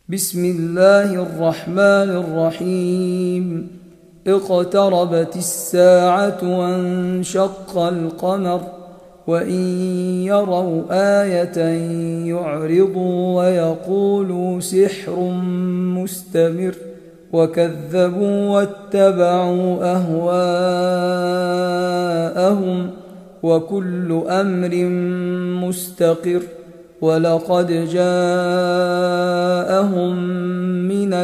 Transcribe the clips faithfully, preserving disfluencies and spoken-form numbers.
بسم الله الرحمن الرحيم. اقتربت الساعة وانشق القمر وإن يروا آية يعرضوا ويقولوا سحر مستمر وكذبوا واتبعوا أهواءهم وكل أمر مستقر ولقد جاءهم من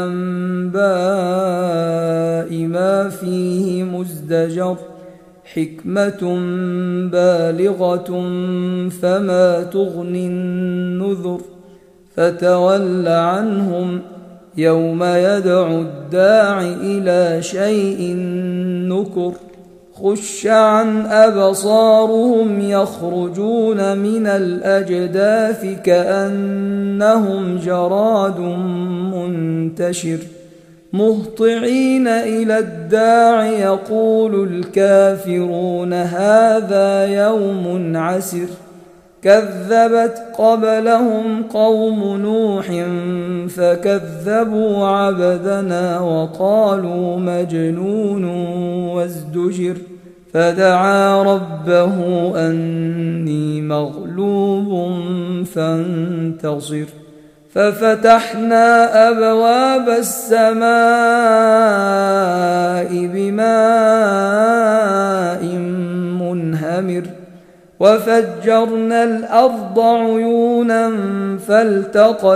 الأنباء ما فيه مزدجر حكمة بالغة فما تغني النذر فتول عنهم يوم يدعو الداع إلى شيء نكر خش عن أبصارهم يخرجون من الأجداث كأنهم جراد منتشر مهطعين إلى الداع يقول الكافرون هذا يوم عسر كذبت قبلهم قوم نوح فكذبوا عبدنا وقالوا مجنون وازدجر فدعا ربه أني مغلوب فانتصر ففتحنا أبواب السماء بماء منهمر وفجرنا الأرض عيونا فالتقى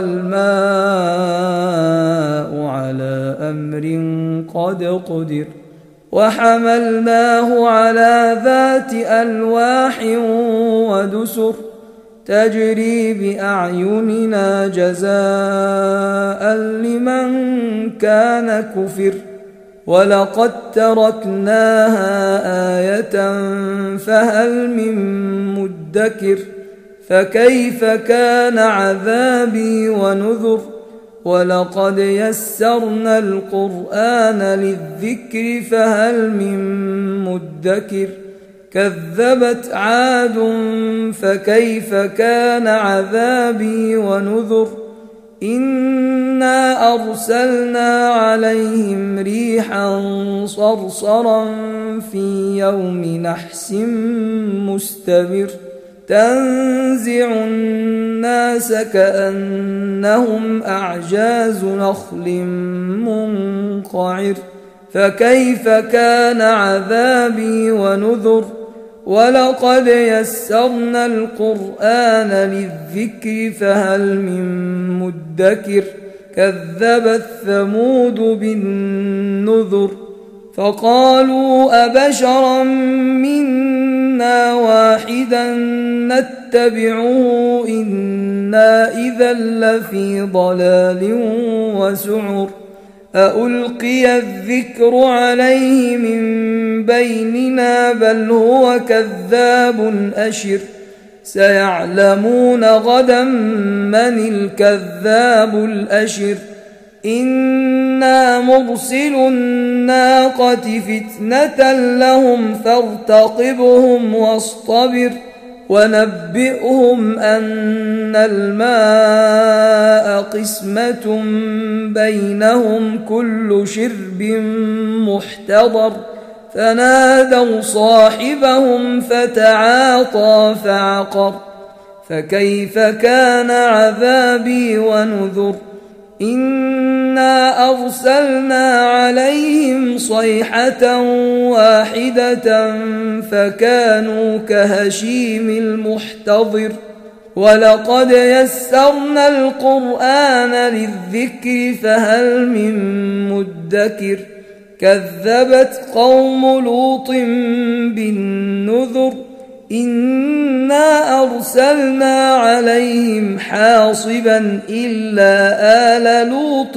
الماء على أمر قد قدر وحملناه على ذات ألواح ودسر تجري بأعيننا جزاء لمن كان كفر ولقد تركناها آية فهل من مدكر فكيف كان عذابي ونذر ولقد يسرنا القرآن للذكر فهل من مدكر كذبت عاد فكيف كان عذابي ونذر إنا أرسلنا عليهم ريحا صرصرا في يوم نحس مستمر تنزع الناس كأنهم أعجاز نخل منقعر فكيف كان عذابي ونذر ولقد يسرنا القرآن للذكر فهل من مدكر كذبت ثمود بالنذر فقالوا أبشرا منا واحدا نتبعه إنا إذا لفي ضلال وسعر أألقي الذكر عليه من بيننا بل هو كذاب أشر سيعلمون غدا من الكذاب الأشر إنا مرسل الناقة فتنة لهم فارتقبهم واصطبر ونبئهم أن الماء قسمة بينهم كل شرب محتضر فنادوا صاحبهم فتعاطى فعقر فكيف كان عذابي ونذر إنا أرسلنا عليهم صيحة واحدة فكانوا كهشيم المحتضر ولقد يسرنا القرآن للذكر فهل من مدكر كذبت قوم لوط بالنذر إنا أرسلنا عليهم حاصبا إلا آل لوط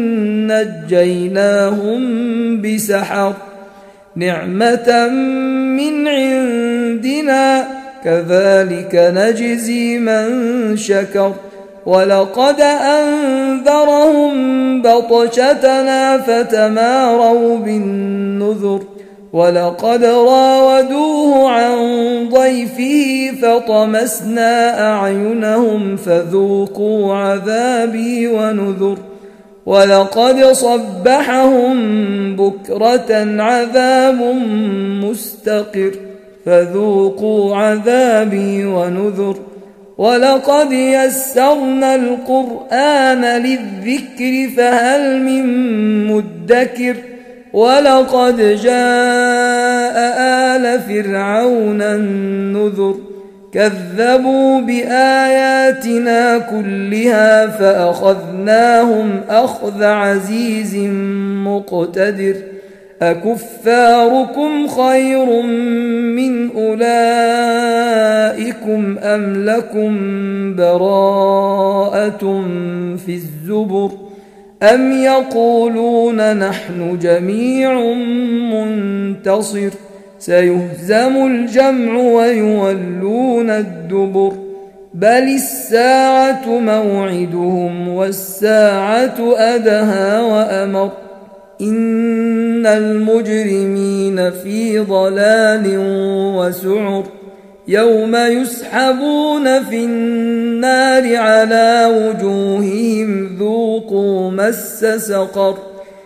نجيناهم بسحر نعمة من عندنا كذلك نجزي من شكر ولقد أنذرهم بطشتنا فتماروا بالنذر ولقد راودوه عن ضيفه فطمسنا أعينهم فذوقوا عذابي ونذر ولقد صبحهم بكرة عذاب مستقر فذوقوا عذابي ونذر ولقد يسرنا القرآن للذكر فهل من مدكر ولقد جاء آل فرعون النذر كذبوا بآياتنا كلها فأخذناهم أخذ عزيز مقتدر أكفاركم خير من أولئكم أم لكم براءة في الزبر أم يقولون نحن جميع منتصر سيهزم الجمع ويولون الدبر بل الساعة موعدهم والساعة أدهى وأمر إن المجرمين في ضلال وسعر يوم يسحبون في النار على وجوههم ذوقوا مس سقر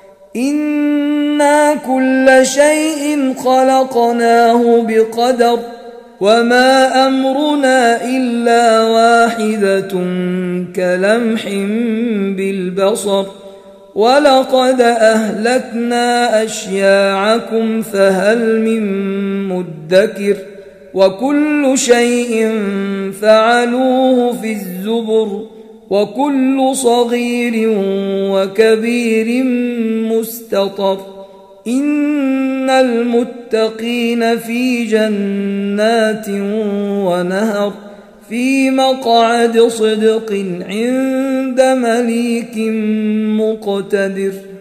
إنا كل شيء خلقناه بقدر وما أمرنا إلا واحدة كلمح بالبصر ولقد أهلكنا أشياعكم فهل من مدكر وكل شيء فعلوه في الزبر وكل صغير وكبير مستطر إن المتقين في جنات ونهر في مقعد صدق عند مليك مقتدر.